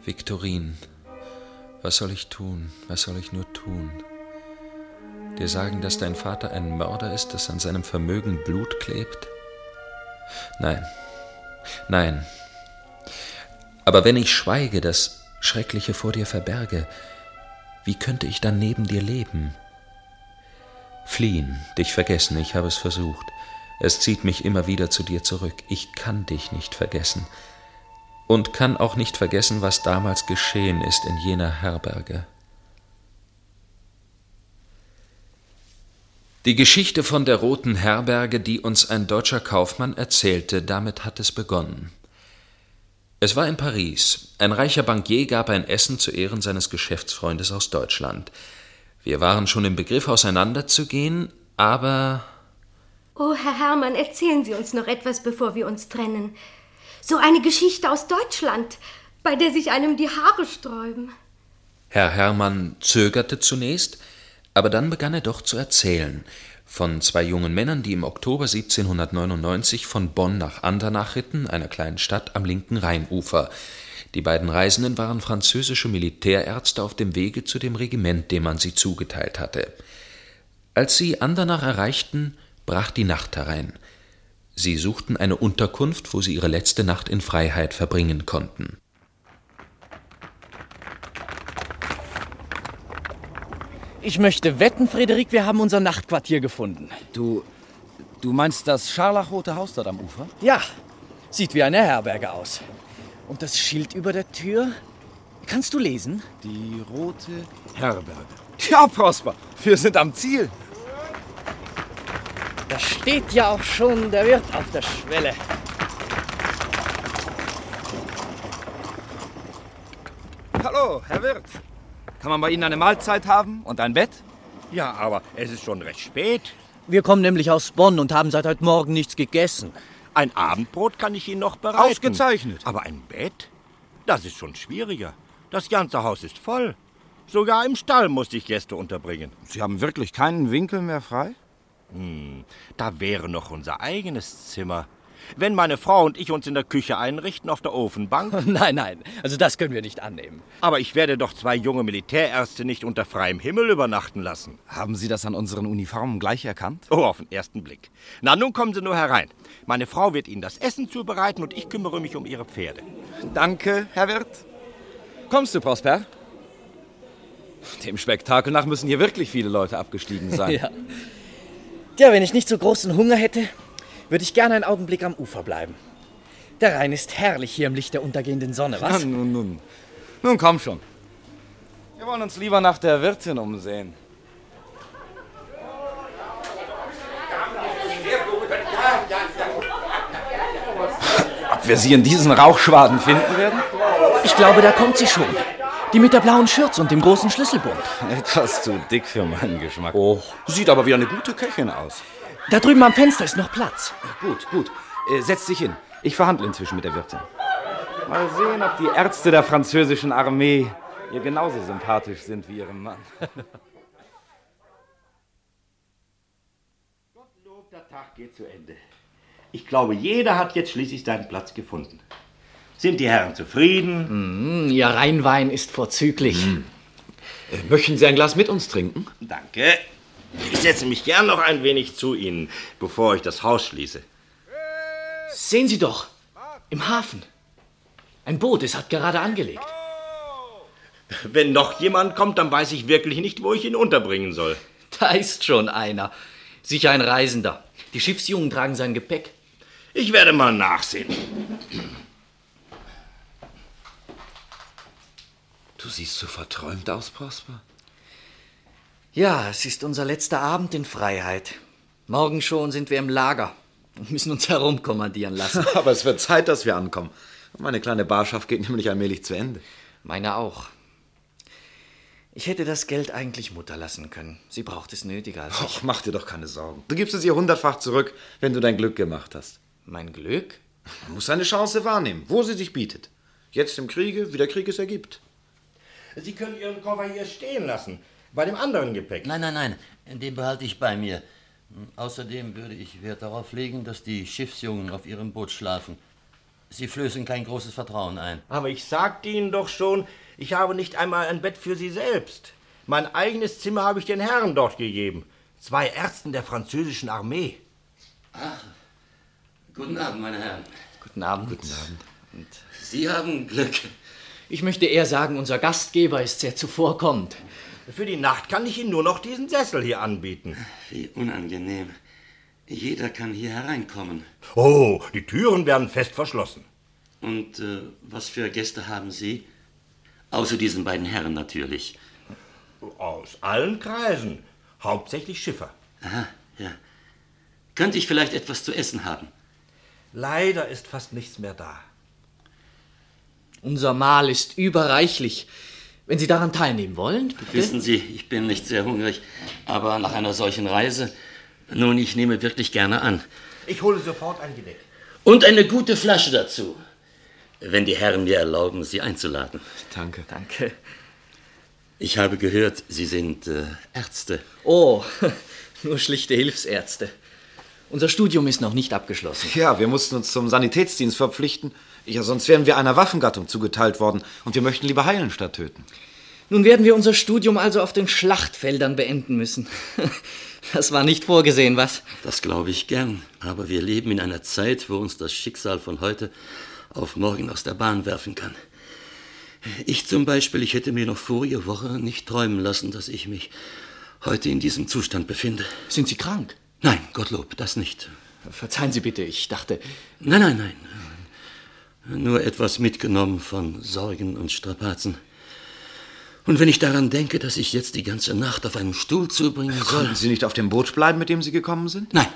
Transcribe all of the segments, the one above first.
Viktorin, was soll ich tun? Was soll ich nur tun? Dir sagen, dass dein Vater ein Mörder ist, dass an seinem Vermögen Blut klebt? Nein, nein. Aber wenn ich schweige, das Schreckliche vor dir verberge, wie könnte ich dann neben dir leben? Fliehen, dich vergessen, ich habe es versucht. Es zieht mich immer wieder zu dir zurück. Ich kann dich nicht vergessen und kann auch nicht vergessen, was damals geschehen ist in jener Herberge. Die Geschichte von der Roten Herberge, die uns ein deutscher Kaufmann erzählte, damit hat es begonnen. Es war in Paris. Ein reicher Bankier gab ein Essen zu Ehren seines Geschäftsfreundes aus Deutschland. Wir waren schon im Begriff, auseinanderzugehen, aber... Oh, Herr Hermann, erzählen Sie uns noch etwas, bevor wir uns trennen. So eine Geschichte aus Deutschland, bei der sich einem die Haare sträuben. Herr Hermann zögerte zunächst, aber dann begann er doch zu erzählen. Von 2 jungen Männern, die im Oktober 1799 von Bonn nach Andernach ritten, einer kleinen Stadt am linken Rheinufer. Die beiden Reisenden waren französische Militärärzte auf dem Wege zu dem Regiment, dem man sie zugeteilt hatte. Als sie Andernach erreichten, brach die Nacht herein. Sie suchten eine Unterkunft, wo sie ihre letzte Nacht in Freiheit verbringen konnten. Ich möchte wetten, Frederik, wir haben unser Nachtquartier gefunden. Du meinst das scharlachrote Haus dort am Ufer? Ja, sieht wie eine Herberge aus. Und das Schild über der Tür? Kannst du lesen? Die Rote Herberge. Ja, Prosper, wir sind am Ziel. Da steht ja auch schon der Wirt auf der Schwelle. Hallo, Herr Wirt. Kann man bei Ihnen eine Mahlzeit haben und ein Bett? Ja, aber es ist schon recht spät. Wir kommen nämlich aus Bonn und haben seit heute Morgen nichts gegessen. Ein Abendbrot kann ich Ihnen noch bereiten. Ausgezeichnet. Aber ein Bett? Das ist schon schwieriger. Das ganze Haus ist voll. Sogar im Stall musste ich Gäste unterbringen. Sie haben wirklich keinen Winkel mehr frei? Da wäre noch unser eigenes Zimmer. Wenn meine Frau und ich uns in der Küche einrichten, auf der Ofenbank. Nein, also das können wir nicht annehmen. Aber ich werde doch 2 junge Militärärzte nicht unter freiem Himmel übernachten lassen. Haben Sie das an unseren Uniformen gleich erkannt? Oh, auf den ersten Blick. Na, nun kommen Sie nur herein. Meine Frau wird Ihnen das Essen zubereiten und ich kümmere mich um Ihre Pferde. Danke, Herr Wirt. Kommst du, Prosper? Dem Spektakel nach müssen hier wirklich viele Leute abgestiegen sein. Ja, wenn ich nicht so großen Hunger hätte, würde ich gerne einen Augenblick am Ufer bleiben. Der Rhein ist herrlich hier im Licht der untergehenden Sonne, was? Ja, nun komm schon. Wir wollen uns lieber nach der Wirtin umsehen. Ob wir sie in diesen Rauchschwaden finden werden? Ich glaube, da kommt sie schon. Die mit der blauen Schürze und dem großen Schlüsselbund. Etwas zu dick für meinen Geschmack. Oh, sieht aber wie eine gute Köchin aus. Da drüben am Fenster ist noch Platz. Gut. Setz dich hin. Ich verhandle inzwischen mit der Wirtin. Mal sehen, ob die Ärzte der französischen Armee ihr genauso sympathisch sind wie ihrem Mann. Gottlob, der Tag geht zu Ende. Ich glaube, jeder hat jetzt schließlich seinen Platz gefunden. Sind die Herren zufrieden? Ihr Rheinwein ist vorzüglich. Möchten Sie ein Glas mit uns trinken? Danke. Ich setze mich gern noch ein wenig zu Ihnen, bevor ich das Haus schließe. Sehen Sie doch, im Hafen. Ein Boot, es hat gerade angelegt. Wenn noch jemand kommt, dann weiß ich wirklich nicht, wo ich ihn unterbringen soll. Da ist schon einer. Sicher ein Reisender. Die Schiffsjungen tragen sein Gepäck. Ich werde mal nachsehen. Du siehst so verträumt aus, Prosper. Ja, es ist unser letzter Abend in Freiheit. Morgen schon sind wir im Lager und müssen uns herumkommandieren lassen. Aber es wird Zeit, dass wir ankommen. Meine kleine Barschaft geht nämlich allmählich zu Ende. Meine auch. Ich hätte das Geld eigentlich Mutter lassen können. Sie braucht es nötiger als ich. Och, mach dir doch keine Sorgen. Du gibst es ihr 100-fach zurück, wenn du dein Glück gemacht hast. Mein Glück? Man muss seine Chance wahrnehmen, wo sie sich bietet. Jetzt im Kriege, wie der Krieg es ergibt. Sie können Ihren Koffer hier stehen lassen, bei dem anderen Gepäck. Nein, den behalte ich bei mir. Außerdem würde ich Wert darauf legen, dass die Schiffsjungen auf ihrem Boot schlafen. Sie flößen kein großes Vertrauen ein. Aber ich sagte Ihnen doch schon, ich habe nicht einmal ein Bett für Sie selbst. Mein eigenes Zimmer habe ich den Herren dort gegeben. 2 Ärzten der französischen Armee. Ach, guten Abend, meine Herren. Guten Abend. Guten Abend. Und Sie haben Glück. ich möchte eher sagen, unser Gastgeber ist sehr zuvorkommend. Für die Nacht kann ich Ihnen nur noch diesen Sessel hier anbieten. Wie unangenehm. Jeder kann hier hereinkommen. Oh, die Türen werden fest verschlossen. Und was für Gäste haben Sie? Außer diesen beiden Herren natürlich. Aus allen Kreisen. Hauptsächlich Schiffer. Aha, ja. Könnte ich vielleicht etwas zu essen haben? Leider ist fast nichts mehr da. Unser Mahl ist überreichlich. Wenn Sie daran teilnehmen wollen, bitte. Wissen Sie, ich bin nicht sehr hungrig, aber nach einer solchen Reise, nun, ich nehme wirklich gerne an. Ich hole sofort ein Gedeck. Und eine gute Flasche dazu, wenn die Herren mir erlauben, Sie einzuladen. Danke. Danke. Ich habe gehört, Sie sind Ärzte. Oh, nur schlichte Hilfsärzte. Unser Studium ist noch nicht abgeschlossen. Ja, wir mussten uns zum Sanitätsdienst verpflichten. Ja, sonst wären wir einer Waffengattung zugeteilt worden. Und wir möchten lieber heilen statt töten. Nun werden wir unser Studium also auf den Schlachtfeldern beenden müssen. Das war nicht vorgesehen, was? Das glaube ich gern. Aber wir leben in einer Zeit, wo uns das Schicksal von heute auf morgen aus der Bahn werfen kann. Ich zum Beispiel, ich hätte mir noch vorige Woche nicht träumen lassen, dass ich mich heute in diesem Zustand befinde. Sind Sie krank? Nein, Gottlob, das nicht. Verzeihen Sie bitte, ich dachte... Nein. Nur etwas mitgenommen von Sorgen und Strapazen. Und wenn ich daran denke, dass ich jetzt die ganze Nacht auf einem Stuhl zubringen soll... Konnten Sie nicht auf dem Boot bleiben, mit dem Sie gekommen sind? Nein.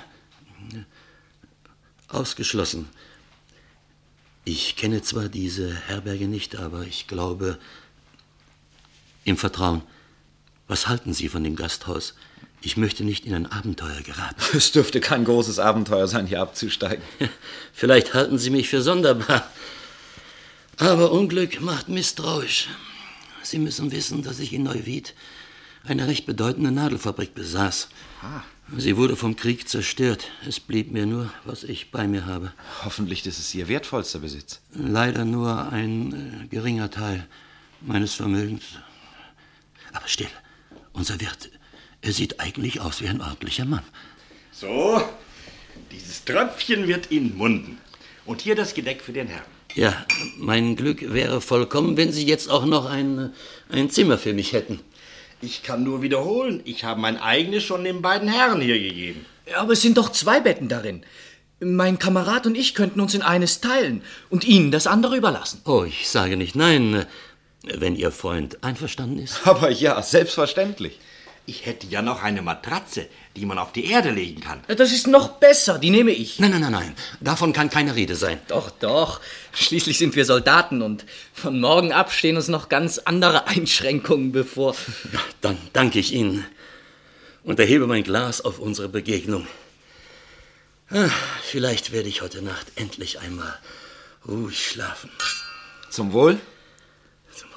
Ausgeschlossen. Ich kenne zwar diese Herberge nicht, aber ich glaube, im Vertrauen. Was halten Sie von dem Gasthaus? Ich möchte nicht in ein Abenteuer geraten. Es dürfte kein großes Abenteuer sein, hier abzusteigen. Vielleicht halten Sie mich für sonderbar. Aber Unglück macht misstrauisch. Sie müssen wissen, dass ich in Neuwied eine recht bedeutende Nadelfabrik besaß. Sie wurde vom Krieg zerstört. Es blieb mir nur, was ich bei mir habe. Hoffentlich ist es Ihr wertvollster Besitz. Leider nur ein geringer Teil meines Vermögens. Aber still, unser Wirt, er sieht eigentlich aus wie ein ordentlicher Mann. So, dieses Tröpfchen wird Ihnen munden. Und hier das Gedeck für den Herrn. Ja, mein Glück wäre vollkommen, wenn Sie jetzt auch noch ein Zimmer für mich hätten. Ich kann nur wiederholen, ich habe mein eigenes schon den beiden Herren hier gegeben. Aber es sind doch 2 Betten darin. Mein Kamerad und ich könnten uns in eines teilen und Ihnen das andere überlassen. Oh, ich sage nicht nein, wenn Ihr Freund einverstanden ist. Aber ja, selbstverständlich. Ich hätte ja noch eine Matratze, die man auf die Erde legen kann. Das ist noch besser, die nehme ich. Nein. Davon kann keine Rede sein. Doch. Schließlich sind wir Soldaten und von morgen ab stehen uns noch ganz andere Einschränkungen bevor. Ja, dann danke ich Ihnen und erhebe mein Glas auf unsere Begegnung. Vielleicht werde ich heute Nacht endlich einmal ruhig schlafen. Zum Wohl? Zum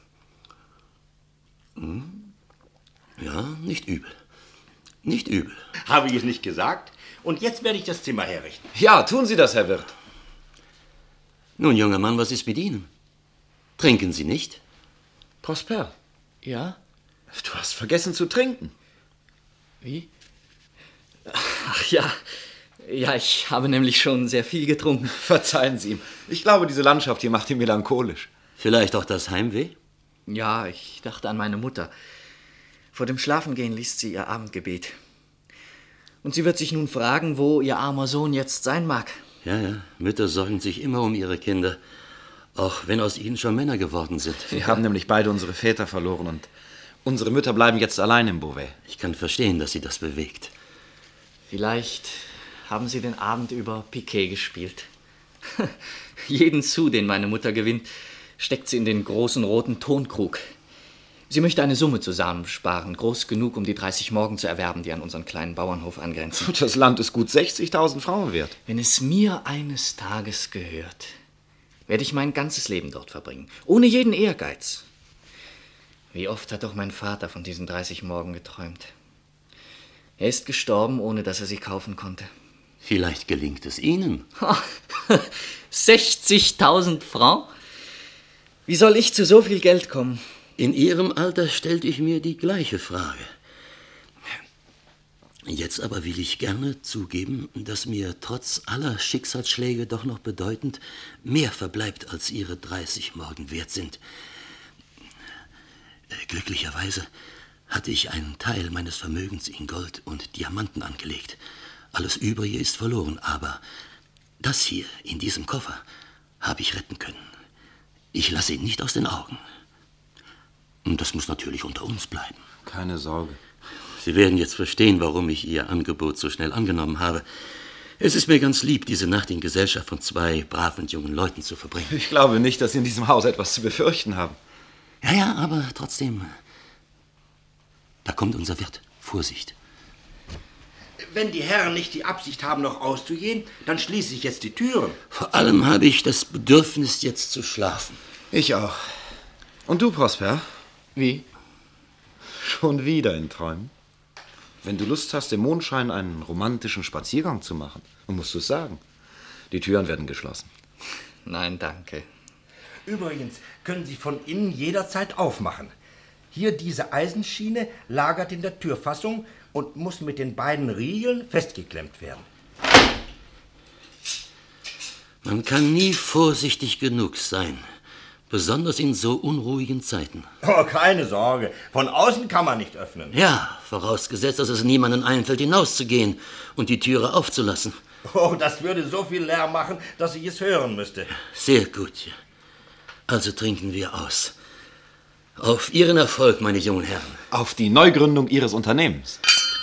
Wohl. Ja, nicht übel. Nicht übel. Habe ich es nicht gesagt? Und jetzt werde ich das Zimmer herrichten. Ja, tun Sie das, Herr Wirt. Nun, junger Mann, was ist mit Ihnen? Trinken Sie nicht? Prosper, Ja? du hast vergessen zu trinken. Wie? Ach ja. Ja, ich habe nämlich schon sehr viel getrunken. Verzeihen Sie ihm. Ich glaube, diese Landschaft hier macht ihn melancholisch. Vielleicht auch das Heimweh? Ja, ich dachte an meine Mutter. Vor dem Schlafengehen liest sie ihr Abendgebet. Und sie wird sich nun fragen, wo ihr armer Sohn jetzt sein mag. Ja, Mütter sorgen sich immer um ihre Kinder, auch wenn aus ihnen schon Männer geworden sind. Wir haben nämlich beide unsere Väter verloren und unsere Mütter bleiben jetzt allein im Beauvais. Ich kann verstehen, dass sie das bewegt. Vielleicht haben sie den Abend über Piquet gespielt. Jeden Sou, den meine Mutter gewinnt, steckt sie in den großen roten Tonkrug. Sie möchte eine Summe zusammensparen, groß genug, um die 30 Morgen zu erwerben, die an unseren kleinen Bauernhof angrenzen. Das Land ist gut 60.000 Frauen wert. Wenn es mir eines Tages gehört, werde ich mein ganzes Leben dort verbringen, ohne jeden Ehrgeiz. Wie oft hat doch mein Vater von diesen 30 Morgen geträumt. Er ist gestorben, ohne dass er sie kaufen konnte. Vielleicht gelingt es Ihnen. 60.000 Francs? Wie soll ich zu so viel Geld kommen? In Ihrem Alter stellte ich mir die gleiche Frage. Jetzt aber will ich gerne zugeben, dass mir trotz aller Schicksalsschläge doch noch bedeutend mehr verbleibt, als Ihre 30 Morgen wert sind. Glücklicherweise hatte ich einen Teil meines Vermögens in Gold und Diamanten angelegt. Alles Übrige ist verloren, aber das hier in diesem Koffer habe ich retten können. Ich lasse ihn nicht aus den Augen. Und das muss natürlich unter uns bleiben. Keine Sorge. Sie werden jetzt verstehen, warum ich Ihr Angebot so schnell angenommen habe. Es ist mir ganz lieb, diese Nacht in Gesellschaft von 2 braven jungen Leuten zu verbringen. Ich glaube nicht, dass Sie in diesem Haus etwas zu befürchten haben. Ja, aber trotzdem. Da kommt unser Wirt. Vorsicht. Wenn die Herren nicht die Absicht haben, noch auszugehen, dann schließe ich jetzt die Türen. Vor allem habe ich das Bedürfnis, jetzt zu schlafen. Ich auch. Und du, Prosper? Wie? Schon wieder in Träumen? Wenn du Lust hast, im Mondschein einen romantischen Spaziergang zu machen, dann musst du es sagen. Die Türen werden geschlossen. Nein, danke. Übrigens können Sie von innen jederzeit aufmachen. Hier diese Eisenschiene lagert in der Türfassung und muss mit den beiden Riegeln festgeklemmt werden. Man kann nie vorsichtig genug sein. Besonders in so unruhigen Zeiten. Oh, keine Sorge. Von außen kann man nicht öffnen. Ja, vorausgesetzt, dass es niemandem einfällt, hinauszugehen und die Türe aufzulassen. Oh, das würde so viel Lärm machen, dass ich es hören müsste. Sehr gut. Also trinken wir aus. Auf Ihren Erfolg, meine jungen Herren. Auf die Neugründung Ihres Unternehmens.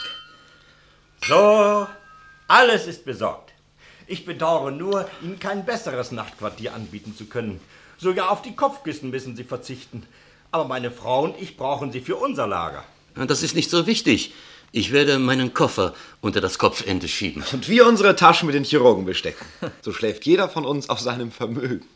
So, alles ist besorgt. Ich bedauere nur, Ihnen kein besseres Nachtquartier anbieten zu können. Sogar auf die Kopfkissen müssen Sie verzichten. Aber meine Frau und ich brauchen sie für unser Lager. Das ist nicht so wichtig. Ich werde meinen Koffer unter das Kopfende schieben. Und wir unsere Taschen mit den Chirurgen bestecken. So schläft jeder von uns auf seinem Vermögen.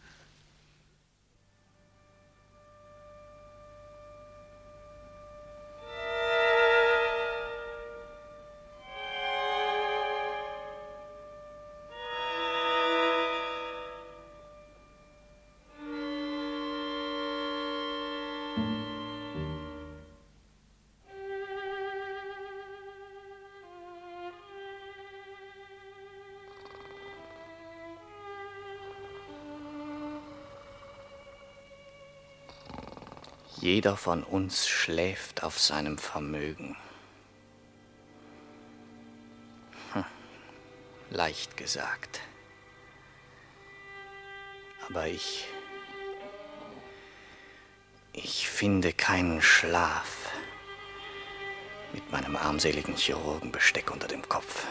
Jeder von uns schläft auf seinem Vermögen. Leicht gesagt. Aber ich finde keinen Schlaf mit meinem armseligen Chirurgenbesteck unter dem Kopf.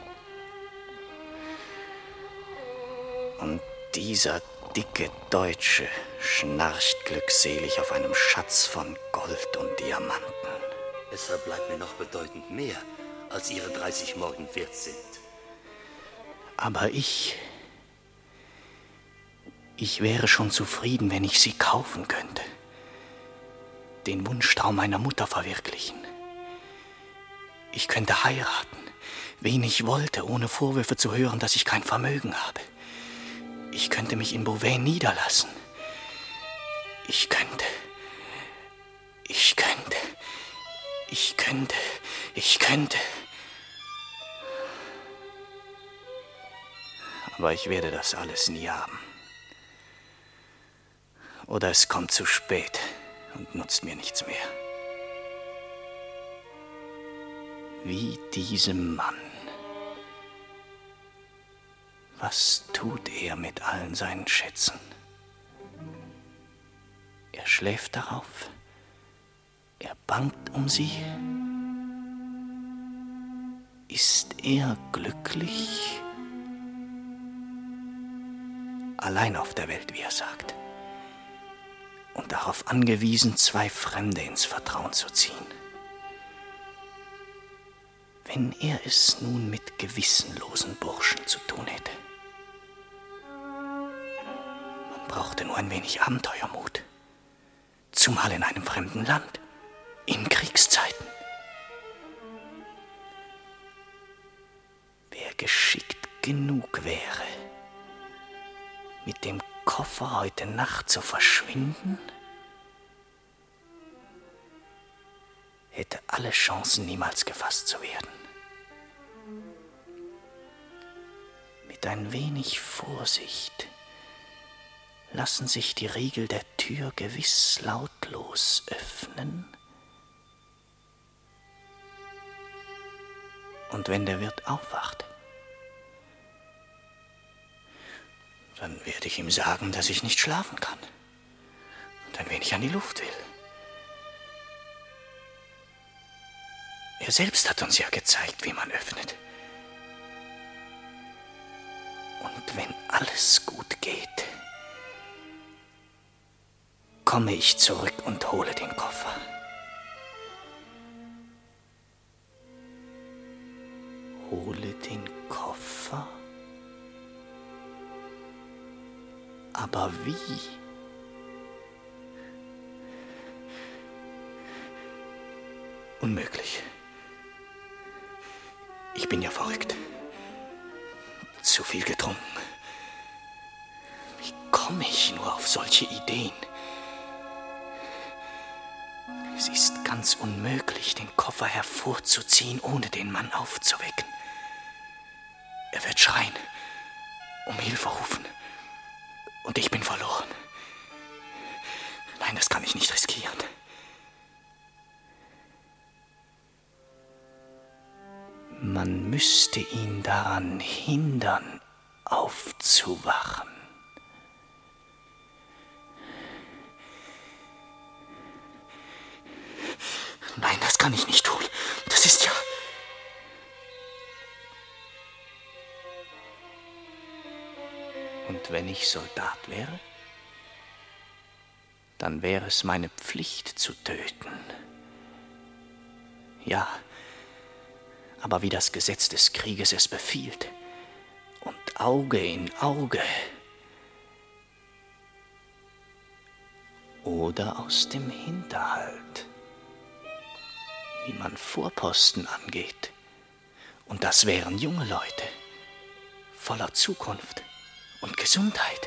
Und dieser dicke Deutsche schnarcht glückselig auf einem Schatz von Gold und Diamanten. Es verbleibt mir noch bedeutend mehr, als Ihre 30 Morgen wert sind. Aber ich wäre schon zufrieden, wenn ich sie kaufen könnte. Den Wunschtraum meiner Mutter verwirklichen. Ich könnte heiraten, wen ich wollte, ohne Vorwürfe zu hören, dass ich kein Vermögen habe. Ich könnte mich in Beauvais niederlassen. Ich könnte. Aber ich werde das alles nie haben. Oder es kommt zu spät und nutzt mir nichts mehr. Wie diesem Mann. Was tut er mit allen seinen Schätzen? Er schläft darauf. Er bangt um sie. Ist er glücklich? Allein auf der Welt, wie er sagt. Und darauf angewiesen, 2 Fremde ins Vertrauen zu ziehen. Wenn er es nun mit gewissenlosen Burschen zu tun hätte. Man brauchte nur ein wenig Abenteuermut. Zumal in einem fremden Land, in Kriegszeiten. Wer geschickt genug wäre, mit dem Koffer heute Nacht zu verschwinden, hätte alle Chancen, niemals gefasst zu werden. Mit ein wenig Vorsicht lassen sich die Riegel der Tür gewiss lautlos öffnen. Und wenn der Wirt aufwacht, dann werde ich ihm sagen, dass ich nicht schlafen kann und ein wenig an die Luft will. Er selbst hat uns ja gezeigt, wie man öffnet. Und wenn alles gut geht, komme ich zurück und hole den Koffer. Hole den Koffer? Aber wie? Unmöglich. Ich bin ja verrückt. Zu viel getrunken. Wie komme ich nur auf solche Ideen? Es ist ganz unmöglich, den Koffer hervorzuziehen, ohne den Mann aufzuwecken. Er wird schreien, um Hilfe rufen. Und ich bin verloren. Nein, das kann ich nicht riskieren. Man müsste ihn daran hindern, aufzuwachen. Nein, das kann ich nicht tun. Das ist ja... Und wenn ich Soldat wäre, dann wäre es meine Pflicht zu töten. Ja, aber wie das Gesetz des Krieges es befiehlt. Und Auge in Auge. Oder aus dem Hinterhalt. Wie man Vorposten angeht. Und das wären junge Leute, voller Zukunft und Gesundheit.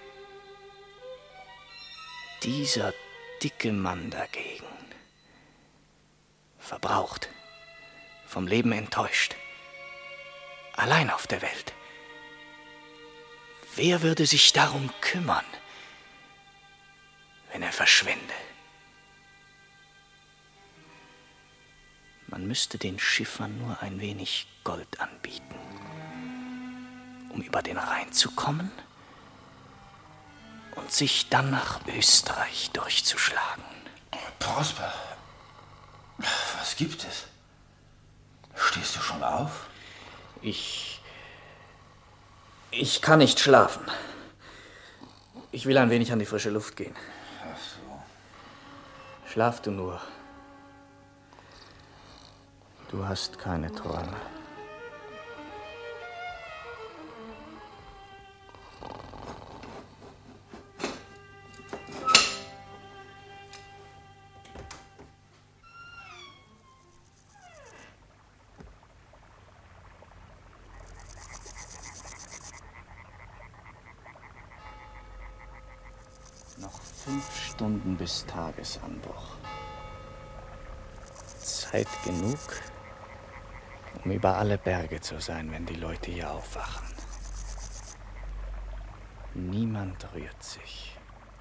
Dieser dicke Mann dagegen, verbraucht, vom Leben enttäuscht, allein auf der Welt. Wer würde sich darum kümmern, wenn er verschwände? Man müsste den Schiffern nur ein wenig Gold anbieten, um über den Rhein zu kommen und sich dann nach Österreich durchzuschlagen. Prosper, was gibt es? Stehst du schon auf? Ich kann nicht schlafen. Ich will ein wenig an die frische Luft gehen. Ach so. Schlaf du nur. Du hast keine Träume. Noch 5 Stunden bis Tagesanbruch. Zeit genug, um über alle Berge zu sein, wenn die Leute hier aufwachen. Niemand rührt sich.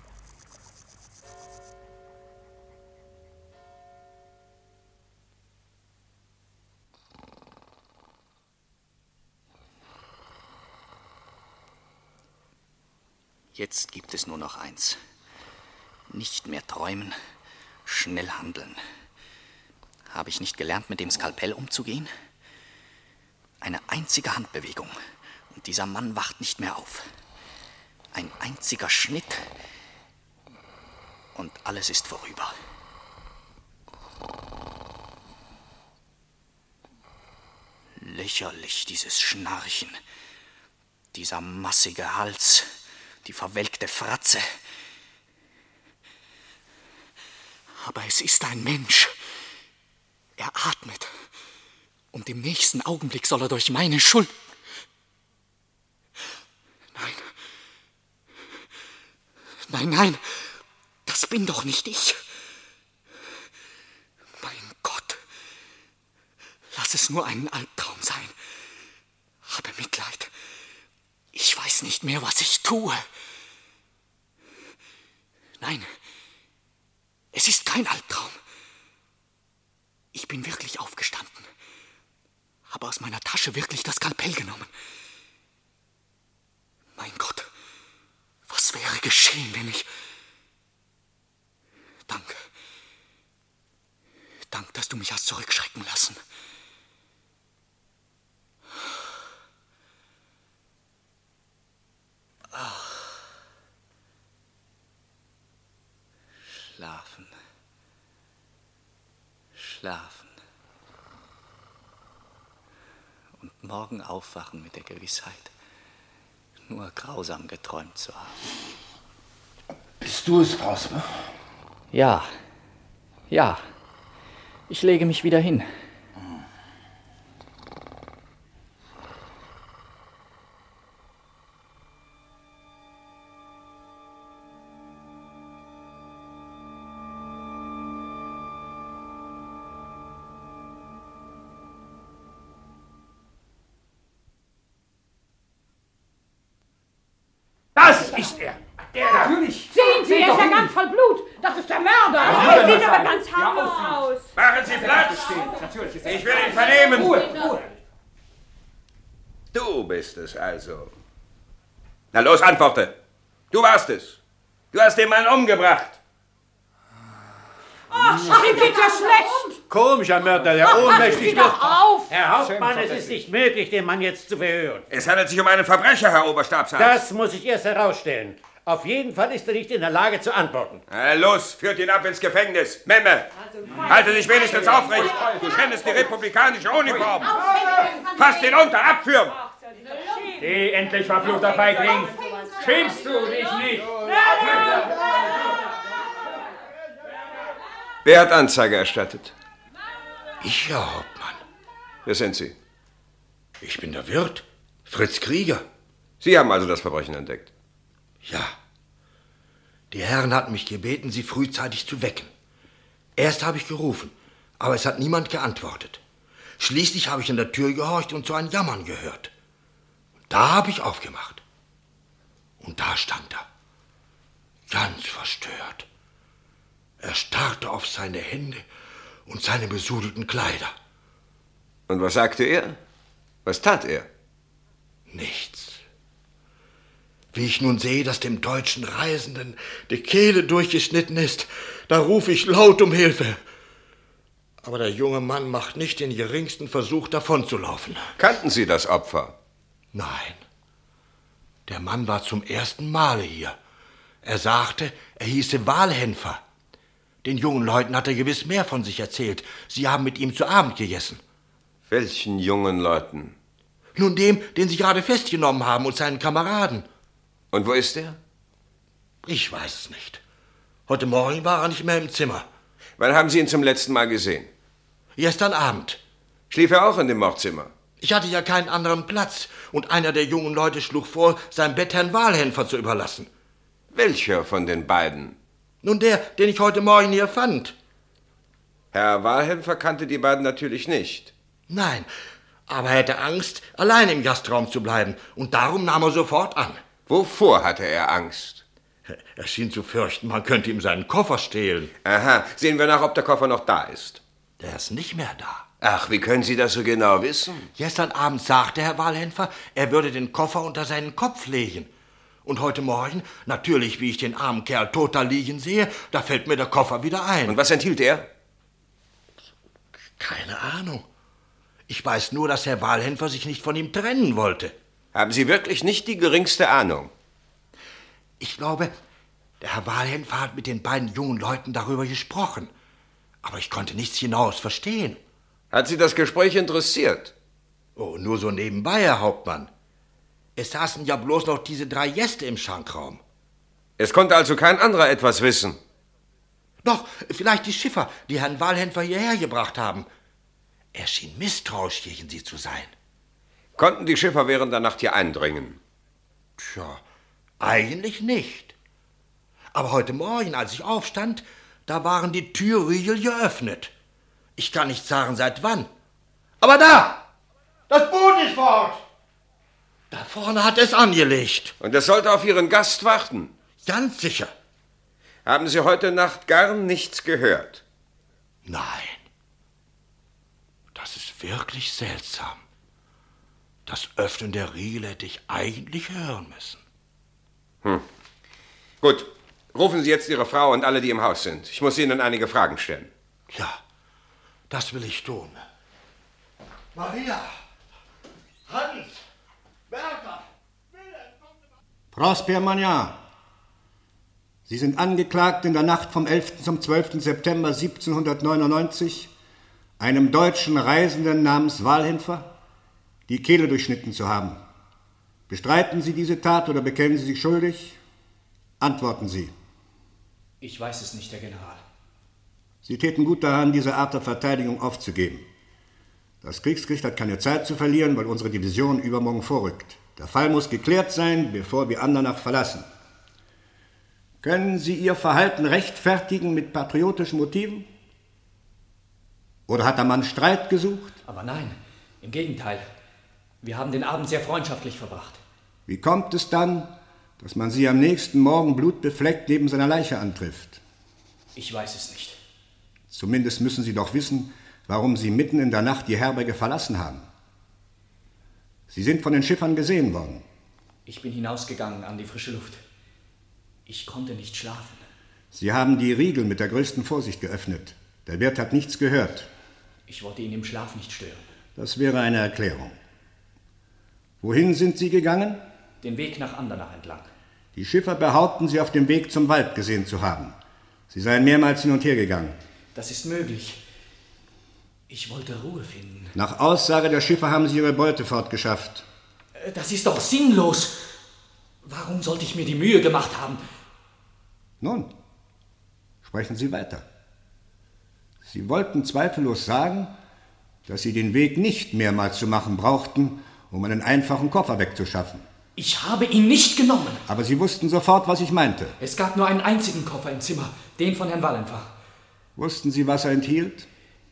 Jetzt gibt es nur noch eins. Nicht mehr träumen, schnell handeln. Habe ich nicht gelernt, mit dem Skalpell umzugehen? Eine einzige Handbewegung und dieser Mann wacht nicht mehr auf. Ein einziger Schnitt und alles ist vorüber. Lächerlich, dieses Schnarchen, dieser massige Hals, die verwelkte Fratze. Aber es ist ein Mensch. Er atmet. Und im nächsten Augenblick soll er durch meine Schuld... Nein, nein, das bin doch nicht ich. Mein Gott, lass es nur einen Albtraum sein. Habe Mitleid. Ich weiß nicht mehr, was ich tue. Nein, es ist kein Albtraum. Ich bin wirklich aufgestanden, habe aus meiner Tasche wirklich das Skalpell genommen. Mein Gott, was wäre geschehen, wenn ich... Danke. Danke, dass du mich hast zurückschrecken lassen. Ach. Schlafen. Schlafen. Und morgen aufwachen mit der Gewissheit, nur grausam geträumt zu haben. Bist du es, Prosper? Ja. Ja. Ich lege mich wieder hin. Das ist er! Natürlich! Sehen Sie, er ist ja ganz voll Blut! Das ist der Mörder! Er sieht aber ganz harmlos aus! Machen Sie Platz! Ich will ihn vernehmen! Ruhe! Du bist es also. Na los, antworte! Du warst es! Du hast den Mann umgebracht! Ach, ihm geht ja schlecht! Komischer Mörder, der ohnmächtig wird. Auf! Herr Hauptmann, es ist nicht möglich, den Mann jetzt zu verhören. Es handelt sich um einen Verbrecher, Herr Oberstabsarzt. Das muss ich erst herausstellen. Auf jeden Fall ist er nicht in der Lage zu antworten. Los, führt ihn ab ins Gefängnis. Memme, halte dich wenigstens aufrecht. Du schändest die republikanische Uniform. Fasst ihn unter, abführen. Geh endlich, verfluchter Feigling. Schämst du dich nicht? Wer hat Anzeige erstattet? Ich, Herr Hauptmann. Wer sind Sie? Ich bin der Wirt, Fritz Krieger. Sie haben also das Verbrechen entdeckt? Ja. Die Herren hatten mich gebeten, Sie frühzeitig zu wecken. Erst habe ich gerufen, aber es hat niemand geantwortet. Schließlich habe ich an der Tür gehorcht und so ein Jammern gehört. Da habe ich aufgemacht. Und da stand er, ganz verstört. Er starrte auf seine Hände und seine besudelten Kleider. Und was sagte er? Was tat er? Nichts. Wie ich nun sehe, dass dem deutschen Reisenden die Kehle durchgeschnitten ist, da rufe ich laut um Hilfe. Aber der junge Mann macht nicht den geringsten Versuch, davonzulaufen. Kannten Sie das Opfer? Nein. Der Mann war zum ersten Male hier. Er sagte, er hieße Walhenfer. Den jungen Leuten hat er gewiss mehr von sich erzählt. Sie haben mit ihm zu Abend gegessen. Welchen jungen Leuten? Nun dem, den Sie gerade festgenommen haben und seinen Kameraden. Und wo ist er? Ich weiß es nicht. Heute Morgen war er nicht mehr im Zimmer. Wann haben Sie ihn zum letzten Mal gesehen? Gestern Abend. Schlief er auch in dem Mordzimmer? Ich hatte ja keinen anderen Platz und einer der jungen Leute schlug vor, sein Bett Herrn Walhenfer zu überlassen. Welcher von den beiden? Nun der, den ich heute Morgen hier fand. Herr Walhenfer kannte die beiden natürlich nicht. Nein, aber er hatte Angst, allein im Gastraum zu bleiben und darum nahm er sofort an. Wovor hatte er Angst? Er schien zu fürchten, man könnte ihm seinen Koffer stehlen. Aha, sehen wir nach, ob der Koffer noch da ist. Der ist nicht mehr da. Ach, wie können Sie das so genau wissen? Gestern Abend sagte Herr Walhenfer, er würde den Koffer unter seinen Kopf legen. Und heute Morgen, natürlich, wie ich den armen Kerl tot da liegen sehe, da fällt mir der Koffer wieder ein. Und was enthielt er? Keine Ahnung. Ich weiß nur, dass Herr Walhenfer sich nicht von ihm trennen wollte. Haben Sie wirklich nicht die geringste Ahnung? Ich glaube, der Herr Walhenfer hat mit den beiden jungen Leuten darüber gesprochen. Aber ich konnte nichts genaues verstehen. Hat Sie das Gespräch interessiert? Oh, nur so nebenbei, Herr Hauptmann. Es saßen ja bloß noch diese 3 Gäste im Schankraum. Es konnte also kein anderer etwas wissen? Doch, vielleicht die Schiffer, die Herrn Walhenfer hierher gebracht haben. Er schien misstrauisch gegen sie zu sein. Konnten die Schiffer während der Nacht hier eindringen? Tja, eigentlich nicht. Aber heute Morgen, als ich aufstand, da waren die Türriegel geöffnet. Ich kann nicht sagen, seit wann. Aber da! Das Boot ist fort! Da vorne hat es angelegt. Und es sollte auf Ihren Gast warten? Ganz sicher. Haben Sie heute Nacht gar nichts gehört? Nein. Das ist wirklich seltsam. Das Öffnen der Riegel hätte ich eigentlich hören müssen. Gut, rufen Sie jetzt Ihre Frau und alle, die im Haus sind. Ich muss Ihnen einige Fragen stellen. Ja, das will ich tun. Maria! Hans! Bertha! Prosper Magnan, Sie sind angeklagt, in der Nacht vom 11. zum 12. September 1799 einem deutschen Reisenden namens Walhenfer die Kehle durchschnitten zu haben. Bestreiten Sie diese Tat oder bekennen Sie sich schuldig? Antworten Sie. Ich weiß es nicht, Herr General. Sie täten gut daran, diese Art der Verteidigung aufzugeben. Das Kriegsgericht hat keine Zeit zu verlieren, weil unsere Division übermorgen vorrückt. Der Fall muss geklärt sein, bevor wir Andernach verlassen. Können Sie Ihr Verhalten rechtfertigen mit patriotischen Motiven? Oder hat der Mann Streit gesucht? Aber nein, im Gegenteil. Wir haben den Abend sehr freundschaftlich verbracht. Wie kommt es dann, dass man Sie am nächsten Morgen blutbefleckt neben seiner Leiche antrifft? Ich weiß es nicht. Zumindest müssen Sie doch wissen, warum Sie mitten in der Nacht die Herberge verlassen haben. Sie sind von den Schiffern gesehen worden. Ich bin hinausgegangen an die frische Luft. Ich konnte nicht schlafen. Sie haben die Riegel mit der größten Vorsicht geöffnet. Der Wirt hat nichts gehört. Ich wollte ihn im Schlaf nicht stören. Das wäre eine Erklärung. Wohin sind Sie gegangen? Den Weg nach Andernach entlang. Die Schiffer behaupten, Sie auf dem Weg zum Wald gesehen zu haben. Sie seien mehrmals hin und her gegangen. Das ist möglich. Ich wollte Ruhe finden. Nach Aussage der Schiffer haben Sie Ihre Beute fortgeschafft. Das ist doch sinnlos. Warum sollte ich mir die Mühe gemacht haben? Nun, sprechen Sie weiter. Sie wollten zweifellos sagen, dass Sie den Weg nicht mehrmals zu machen brauchten, um einen einfachen Koffer wegzuschaffen. Ich habe ihn nicht genommen. Aber Sie wussten sofort, was ich meinte. Es gab nur einen einzigen Koffer im Zimmer, den von Herrn Wallenfer. Wussten Sie, was er enthielt?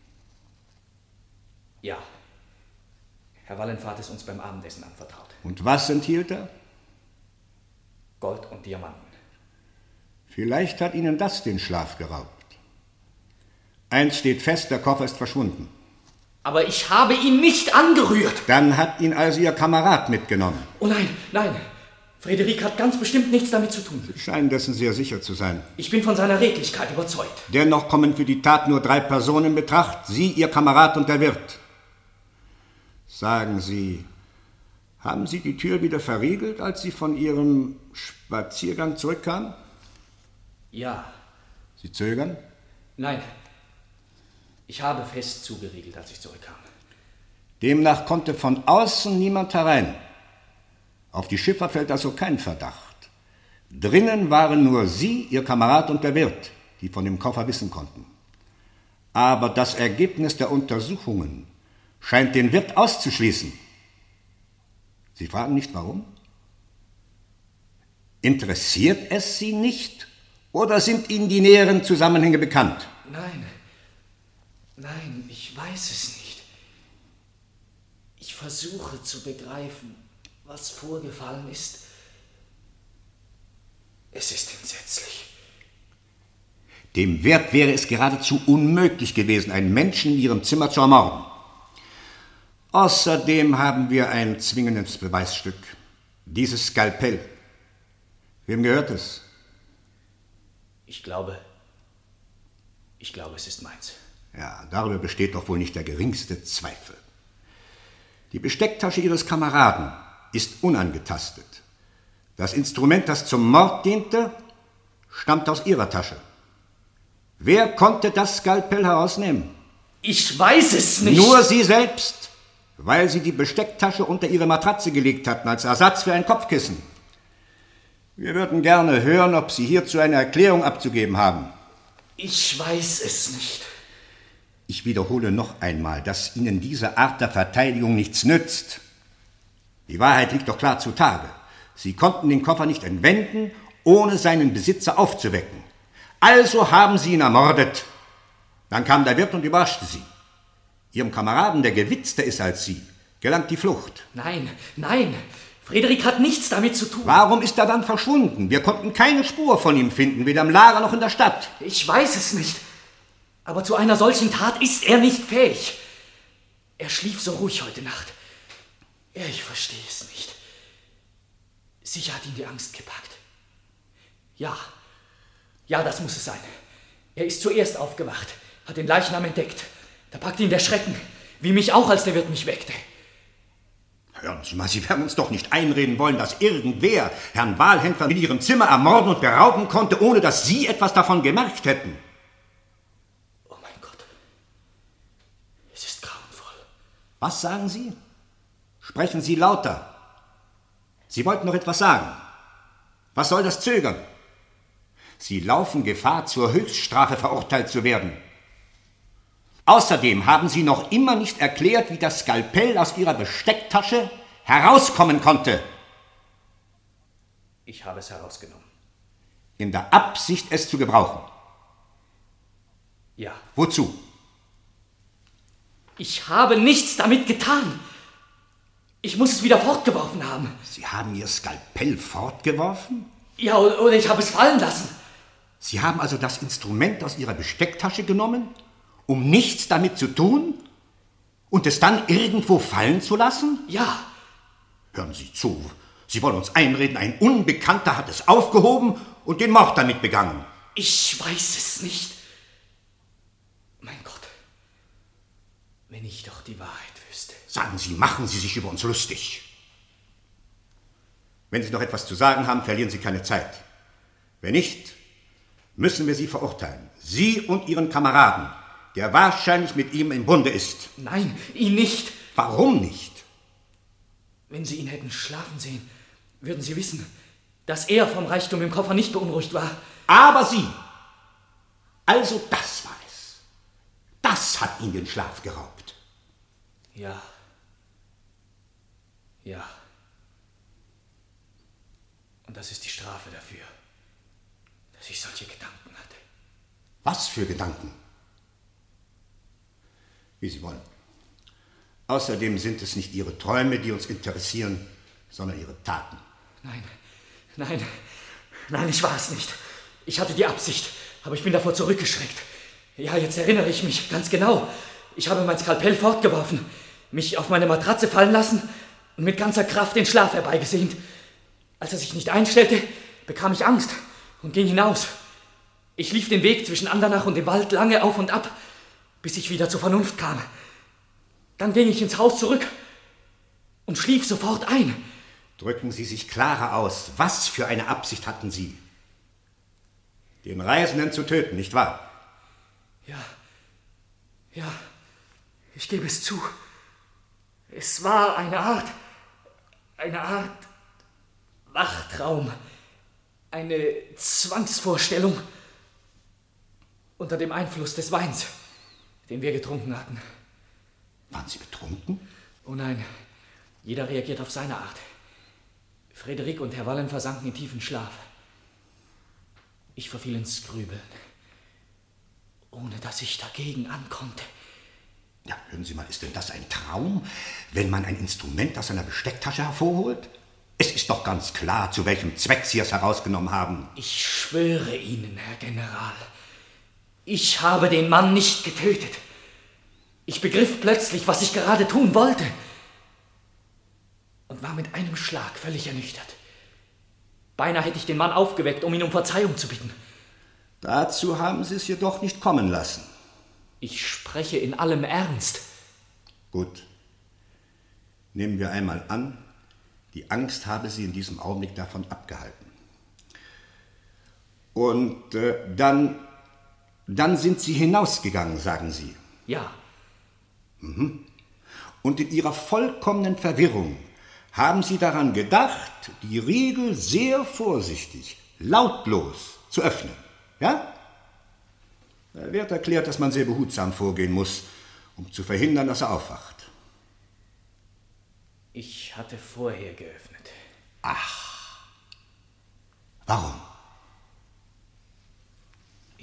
Ja. Herr Wallenfer hat es uns beim Abendessen anvertraut. Und was enthielt er? Gold und Diamanten. Vielleicht hat Ihnen das den Schlaf geraubt. Eins steht fest, der Koffer ist verschwunden. Aber ich habe ihn nicht angerührt. Dann hat ihn also Ihr Kamerad mitgenommen. Oh nein, nein. Frederik hat ganz bestimmt nichts damit zu tun. Sie scheinen dessen sehr sicher zu sein. Ich bin von seiner Redlichkeit überzeugt. Dennoch kommen für die Tat nur 3 Personen in Betracht. Sie, Ihr Kamerad und der Wirt. Sagen Sie, haben Sie die Tür wieder verriegelt, als Sie von Ihrem Spaziergang zurückkamen? Ja. Sie zögern? Nein. Ich habe fest zugeriegelt, als ich zurückkam. Demnach konnte von außen niemand herein. Auf die Schiffer fällt also kein Verdacht. Drinnen waren nur Sie, Ihr Kamerad und der Wirt, die von dem Koffer wissen konnten. Aber das Ergebnis der Untersuchungen scheint den Wirt auszuschließen. Sie fragen nicht, warum? Interessiert es Sie nicht? Oder sind Ihnen die näheren Zusammenhänge bekannt? Nein, ich weiß es nicht. Ich versuche zu begreifen, was vorgefallen ist. Es ist entsetzlich. Dem Wirt wäre es geradezu unmöglich gewesen, einen Menschen in Ihrem Zimmer zu ermorden. Außerdem haben wir ein zwingendes Beweisstück. Dieses Skalpell. Wem gehört es? Ich glaube, es ist meins. Ja, darüber besteht doch wohl nicht der geringste Zweifel. Die Bestecktasche Ihres Kameraden ist unangetastet. Das Instrument, das zum Mord diente, stammt aus Ihrer Tasche. Wer konnte das Skalpell herausnehmen? Ich weiß es nicht. Nur Sie selbst, weil Sie die Bestecktasche unter Ihre Matratze gelegt hatten, als Ersatz für ein Kopfkissen. Wir würden gerne hören, ob Sie hierzu eine Erklärung abzugeben haben. Ich weiß es nicht. Ich wiederhole noch einmal, dass Ihnen diese Art der Verteidigung nichts nützt. Die Wahrheit liegt doch klar zutage. Sie konnten den Koffer nicht entwenden ohne seinen Besitzer aufzuwecken. Also haben Sie ihn ermordet. Dann kam der Wirt und überraschte Sie. Ihrem Kameraden, der gewitzter ist als Sie, gelang die Flucht. Nein, nein, Frederik hat nichts damit zu tun. Warum ist er dann verschwunden? Wir konnten keine Spur von ihm finden, weder im Lager noch in der Stadt. Ich weiß es nicht. Aber zu einer solchen Tat ist er nicht fähig. Er schlief so ruhig heute Nacht. Ich verstehe es nicht. Sicher hat ihn die Angst gepackt. Ja, das muss es sein. Er ist zuerst aufgewacht, hat den Leichnam entdeckt. Da packte ihn der Schrecken, wie mich auch, als der Wirt mich weckte. Hören Sie mal, Sie werden uns doch nicht einreden wollen, dass irgendwer Herrn Walhändler in Ihrem Zimmer ermorden und berauben konnte, ohne dass Sie etwas davon gemerkt hätten. Oh mein Gott, es ist grauenvoll. Was sagen Sie? Sprechen Sie lauter. Sie wollten noch etwas sagen. Was soll das Zögern? Sie laufen Gefahr, zur Höchststrafe verurteilt zu werden. Außerdem haben Sie noch immer nicht erklärt, wie das Skalpell aus Ihrer Bestecktasche herauskommen konnte. Ich habe es herausgenommen. In der Absicht, es zu gebrauchen. Ja. Wozu? Ich habe nichts damit getan. Ich muss es wieder fortgeworfen haben. Sie haben Ihr Skalpell fortgeworfen? Ja, oder ich habe es fallen lassen. Sie haben also das Instrument aus Ihrer Bestecktasche genommen, um nichts damit zu tun und es dann irgendwo fallen zu lassen? Ja. Hören Sie zu. Sie wollen uns einreden, ein Unbekannter hat es aufgehoben und den Mord damit begangen. Ich weiß es nicht. Mein Gott, wenn ich doch die Wahrheit wüsste. Sagen Sie, machen Sie sich über uns lustig. Wenn Sie noch etwas zu sagen haben, verlieren Sie keine Zeit. Wenn nicht, müssen wir Sie verurteilen. Sie und Ihren Kameraden, der wahrscheinlich mit ihm im Bunde ist. Nein, ihn nicht. Warum nicht? Wenn Sie ihn hätten schlafen sehen, würden Sie wissen, dass er vom Reichtum im Koffer nicht beunruhigt war. Aber Sie! Also das war es. Das hat ihn den Schlaf geraubt. Ja. Ja. Und das ist die Strafe dafür, dass ich solche Gedanken hatte. Was für Gedanken? Wie Sie wollen. Außerdem sind es nicht Ihre Träume, die uns interessieren, sondern Ihre Taten. Nein, ich war es nicht. Ich hatte die Absicht, aber ich bin davor zurückgeschreckt. Ja, jetzt erinnere ich mich ganz genau. Ich habe mein Skalpell fortgeworfen, mich auf meine Matratze fallen lassen und mit ganzer Kraft den Schlaf herbeigesehnt. Als er sich nicht einstellte, bekam ich Angst und ging hinaus. Ich lief den Weg zwischen Andernach und dem Wald lange auf und ab, bis ich wieder zur Vernunft kam. Dann ging ich ins Haus zurück und schlief sofort ein. Drücken Sie sich klarer aus. Was für eine Absicht hatten Sie? Den Reisenden zu töten, nicht wahr? Ja, ich gebe es zu. Es war eine Art Wachtraum, eine Zwangsvorstellung unter dem Einfluss des Weins, den wir getrunken hatten. Waren Sie betrunken? Oh nein, jeder reagiert auf seine Art. Frederik und Herr Wallen versanken in tiefen Schlaf. Ich verfiel ins Grübeln, ohne dass ich dagegen ankonnte. Ja, hören Sie mal, ist denn das ein Traum, wenn man ein Instrument aus seiner Bestecktasche hervorholt? Es ist doch ganz klar, zu welchem Zweck Sie es herausgenommen haben. Ich schwöre Ihnen, Herr General, ich habe den Mann nicht getötet. Ich begriff plötzlich, was ich gerade tun wollte und war mit einem Schlag völlig ernüchtert. Beinahe hätte ich den Mann aufgeweckt, um ihn um Verzeihung zu bitten. Dazu haben Sie es jedoch nicht kommen lassen. Ich spreche in allem Ernst. Gut. Nehmen wir einmal an, die Angst habe Sie in diesem Augenblick davon abgehalten. Und dann sind Sie hinausgegangen, sagen Sie. Ja. Mhm. Und in Ihrer vollkommenen Verwirrung haben Sie daran gedacht, die Riegel sehr vorsichtig, lautlos zu öffnen. Ja? Der Wirt erklärt, dass man sehr behutsam vorgehen muss, um zu verhindern, dass er aufwacht. Ich hatte vorher geöffnet. Ach. Warum?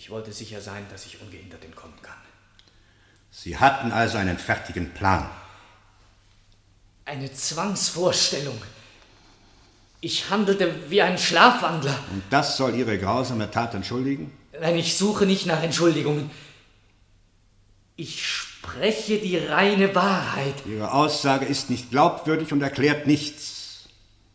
Ich wollte sicher sein, dass ich ungehindert entkommen kann. Sie hatten also einen fertigen Plan. Eine Zwangsvorstellung. Ich handelte wie ein Schlafwandler. Und das soll Ihre grausame Tat entschuldigen? Nein, ich suche nicht nach Entschuldigungen. Ich spreche die reine Wahrheit. Ihre Aussage ist nicht glaubwürdig und erklärt nichts.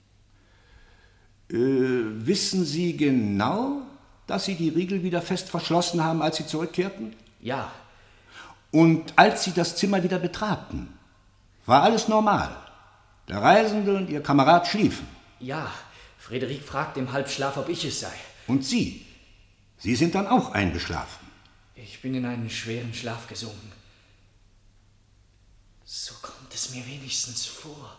Wissen Sie genau, dass Sie die Riegel wieder fest verschlossen haben, als Sie zurückkehrten? Ja. Und als Sie das Zimmer wieder betraten, war alles normal? Der Reisende und Ihr Kamerad schliefen? Ja, Frederik fragt im Halbschlaf, ob ich es sei. Und Sie? Sie sind dann auch eingeschlafen? Ich bin in einen schweren Schlaf gesunken. So kommt es mir wenigstens vor.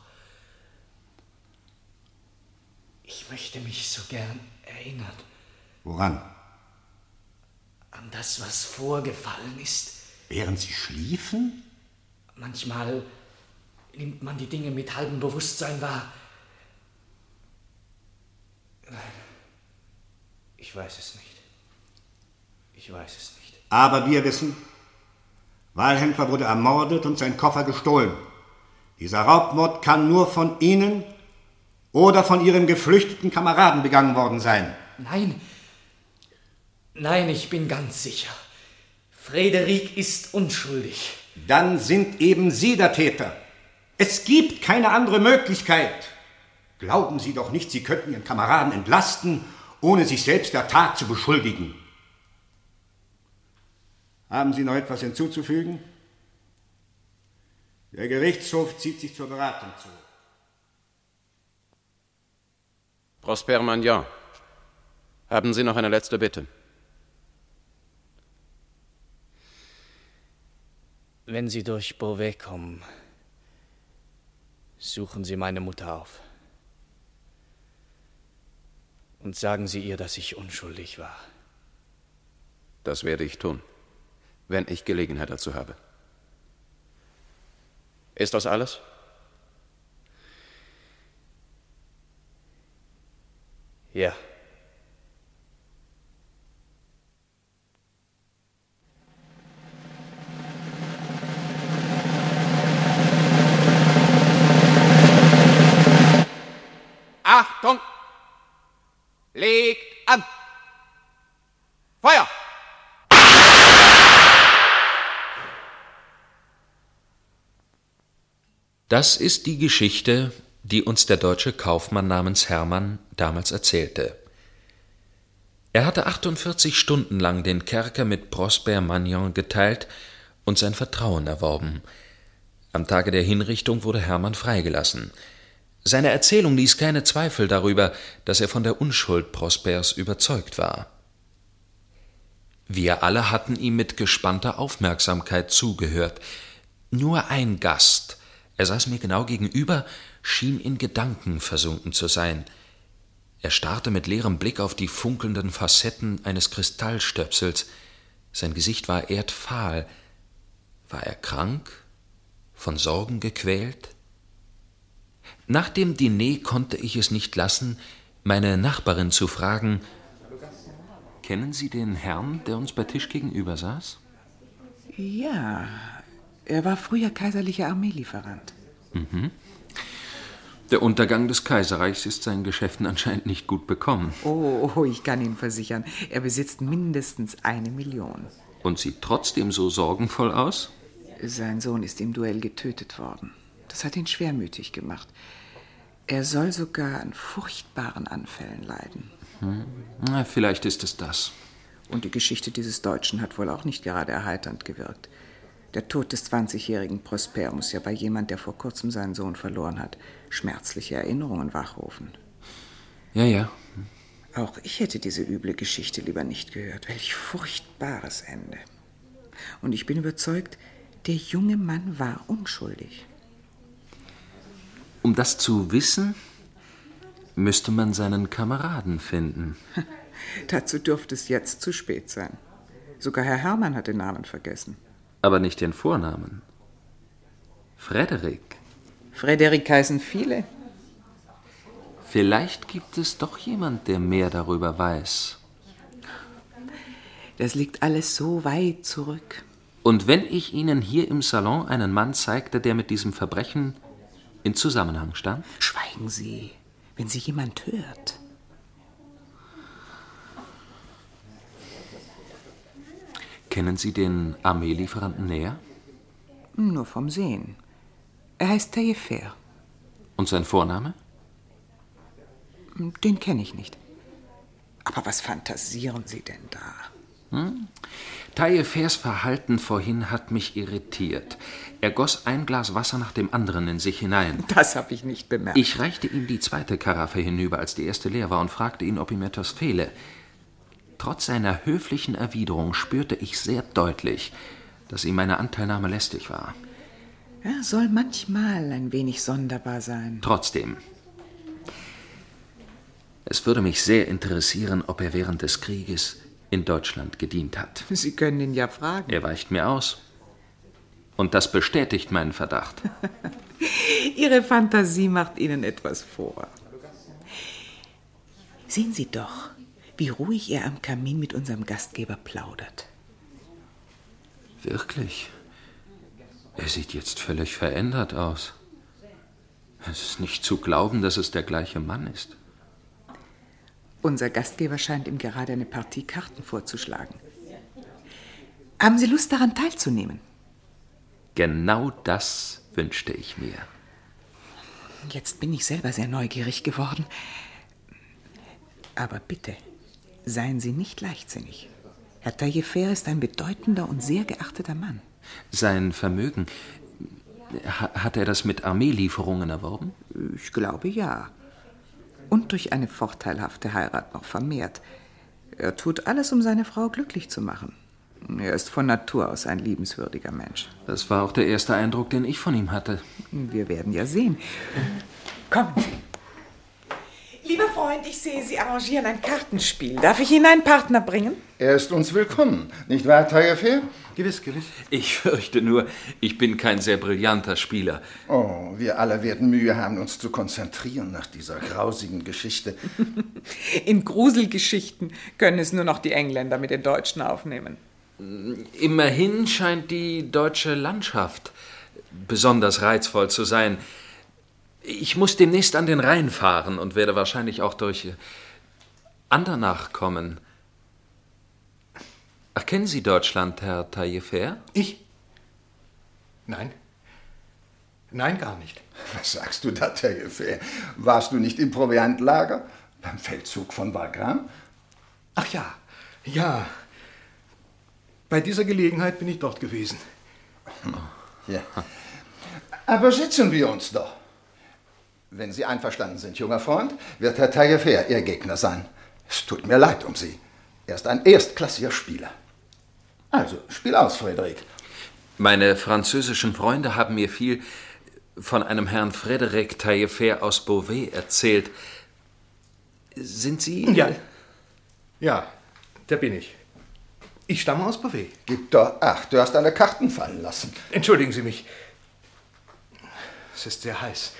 Ich möchte mich so gern erinnern. Woran? An das, was vorgefallen ist. Während Sie schliefen? Manchmal nimmt man die Dinge mit halbem Bewusstsein wahr. Ich weiß es nicht. Ich weiß es nicht. Aber wir wissen, Walhändler wurde ermordet und sein Koffer gestohlen. Dieser Raubmord kann nur von Ihnen oder von Ihrem geflüchteten Kameraden begangen worden sein. Nein, ich bin ganz sicher. Frederik ist unschuldig. Dann sind eben Sie der Täter. Es gibt keine andere Möglichkeit. Glauben Sie doch nicht, Sie könnten Ihren Kameraden entlasten, ohne sich selbst der Tat zu beschuldigen. Haben Sie noch etwas hinzuzufügen? Der Gerichtshof zieht sich zur Beratung zurück. Prosper Magnan, haben Sie noch eine letzte Bitte? Wenn Sie durch Beauvais kommen, suchen Sie meine Mutter auf. Und sagen Sie ihr, dass ich unschuldig war. Das werde ich tun, wenn ich Gelegenheit dazu habe. Ist das alles? Ja. Achtung! Legt an! Feuer! Das ist die Geschichte, die uns der deutsche Kaufmann namens Hermann damals erzählte. Er hatte 48 Stunden lang den Kerker mit Prosper Magnan geteilt und sein Vertrauen erworben. Am Tage der Hinrichtung wurde Hermann freigelassen. Seine Erzählung ließ keine Zweifel darüber, dass er von der Unschuld Prospers überzeugt war. Wir alle hatten ihm mit gespannter Aufmerksamkeit zugehört. Nur ein Gast, er saß mir genau gegenüber, schien in Gedanken versunken zu sein. Er starrte mit leerem Blick auf die funkelnden Facetten eines Kristallstöpsels. Sein Gesicht war erdfahl. War er krank? Von Sorgen gequält? Nach dem Diner konnte ich es nicht lassen, meine Nachbarin zu fragen: Kennen Sie den Herrn, der uns bei Tisch gegenüber saß? Ja, er war früher kaiserlicher Armeelieferant. Mhm. Der Untergang des Kaiserreichs ist seinen Geschäften anscheinend nicht gut bekommen. Oh, ich kann Ihnen versichern, er besitzt mindestens 1 Million. Und sieht trotzdem so sorgenvoll aus? Sein Sohn ist im Duell getötet worden. Das hat ihn schwermütig gemacht. Er soll sogar an furchtbaren Anfällen leiden. Na, vielleicht ist es das. Und die Geschichte dieses Deutschen hat wohl auch nicht gerade erheiternd gewirkt. Der Tod des 20-jährigen Prosper muss ja bei jemand, der vor kurzem seinen Sohn verloren hat, schmerzliche Erinnerungen wachrufen. Ja. Auch ich hätte diese üble Geschichte lieber nicht gehört. Welch furchtbares Ende. Und ich bin überzeugt, der junge Mann war unschuldig. Um das zu wissen, müsste man seinen Kameraden finden. Dazu dürfte es jetzt zu spät sein. Sogar Herr Hermann hat den Namen vergessen. Aber nicht den Vornamen. Frederik. Frederik heißen viele. Vielleicht gibt es doch jemand, der mehr darüber weiß. Das liegt alles so weit zurück. Und wenn ich Ihnen hier im Salon einen Mann zeigte, der mit diesem Verbrechen in Zusammenhang stand? Schweigen Sie, wenn Sie jemand hört. Kennen Sie den Armeelieferanten näher? Nur vom Sehen. Er heißt Taillefer. Und sein Vorname? Den kenne ich nicht. Aber was fantasieren Sie denn da? Taillefers Verhalten vorhin hat mich irritiert. Er goss ein Glas Wasser nach dem anderen in sich hinein. Das habe ich nicht bemerkt. Ich reichte ihm die zweite Karaffe hinüber, als die erste leer war, und fragte ihn, ob ihm etwas fehle. Trotz seiner höflichen Erwiderung spürte ich sehr deutlich, dass ihm meine Anteilnahme lästig war. Er soll manchmal ein wenig sonderbar sein. Trotzdem. Es würde mich sehr interessieren, ob er während des Krieges in Deutschland gedient hat. Sie können ihn ja fragen. Er weicht mir aus. Und das bestätigt meinen Verdacht. Ihre Fantasie macht Ihnen etwas vor. Sehen Sie doch, wie ruhig er am Kamin mit unserem Gastgeber plaudert. Wirklich? Er sieht jetzt völlig verändert aus. Es ist nicht zu glauben, dass es der gleiche Mann ist. Unser Gastgeber scheint ihm gerade eine Partie Karten vorzuschlagen. Haben Sie Lust, daran teilzunehmen? Genau das wünschte ich mir. Jetzt bin ich selber sehr neugierig geworden. Aber bitte, seien Sie nicht leichtsinnig. Herr Taillefer ist ein bedeutender und sehr geachteter Mann. Sein Vermögen, hat er das mit Armeelieferungen erworben? Ich glaube, ja. Und durch eine vorteilhafte Heirat noch vermehrt. Er tut alles, um seine Frau glücklich zu machen. Er ist von Natur aus ein liebenswürdiger Mensch. Das war auch der erste Eindruck, den ich von ihm hatte. Wir werden ja sehen. Kommen Sie. Lieber Freund, ich sehe, Sie arrangieren ein Kartenspiel. Darf ich Ihnen einen Partner bringen? Er ist uns willkommen, nicht wahr, Taillefer? Gewiss, gewiss. Ich fürchte nur, ich bin kein sehr brillanter Spieler. Oh, wir alle werden Mühe haben, uns zu konzentrieren nach dieser grausigen Geschichte. In Gruselgeschichten können es nur noch die Engländer mit den Deutschen aufnehmen. Immerhin scheint die deutsche Landschaft besonders reizvoll zu sein. Ich muss demnächst an den Rhein fahren und werde wahrscheinlich auch durch Andernach kommen. Ach, kennen Sie Deutschland, Herr Taillefer? Ich? Nein. Nein, gar nicht. Was sagst du da, Taillefer? Warst du nicht im Proviantlager? Beim Feldzug von Wagram? Ach ja, ja. Bei dieser Gelegenheit bin ich dort gewesen. Ja. Aber setzen wir uns doch. Wenn Sie einverstanden sind, junger Freund, wird Herr Taillefer Ihr Gegner sein. Es tut mir leid um Sie. Er ist ein erstklassiger Spieler. Also, spiel aus, Frédéric. Meine französischen Freunde haben mir viel von einem Herrn Frédéric Taillefer aus Beauvais erzählt. Sind Sie... Ja. Ja, der bin ich. Ich stamme aus Beauvais. Gib doch acht, du hast deine Karten fallen lassen. Entschuldigen Sie mich. Es ist sehr heiß.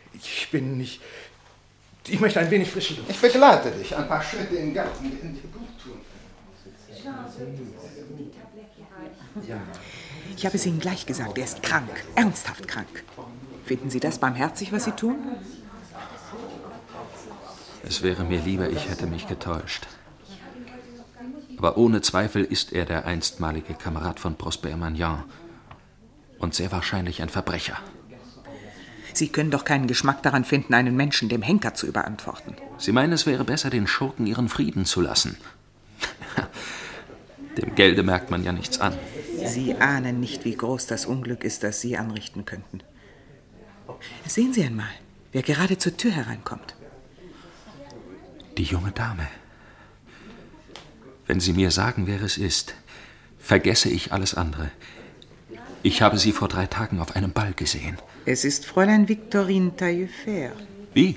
Ich möchte ein wenig frische Luft. Ich begleite dich. Ein paar Schritte im Garten werden dir gut tun. Ich habe es Ihnen gleich gesagt, er ist krank, ernsthaft krank. Finden Sie das barmherzig, was Sie tun? Es wäre mir lieber, ich hätte mich getäuscht. Aber ohne Zweifel ist er der einstmalige Kamerad von Prosper Magnan. Und sehr wahrscheinlich ein Verbrecher. Sie können doch keinen Geschmack daran finden, einen Menschen dem Henker zu überantworten. Sie meinen, es wäre besser, den Schurken ihren Frieden zu lassen. Dem Gelde merkt man ja nichts an. Sie ahnen nicht, wie groß das Unglück ist, das Sie anrichten könnten. Sehen Sie einmal, wer gerade zur Tür hereinkommt. Die junge Dame. Wenn Sie mir sagen, wer es ist, vergesse ich alles andere. Ich habe sie vor 3 Tagen auf einem Ball gesehen. Es ist Fräulein Victorine Taillefer. Wie?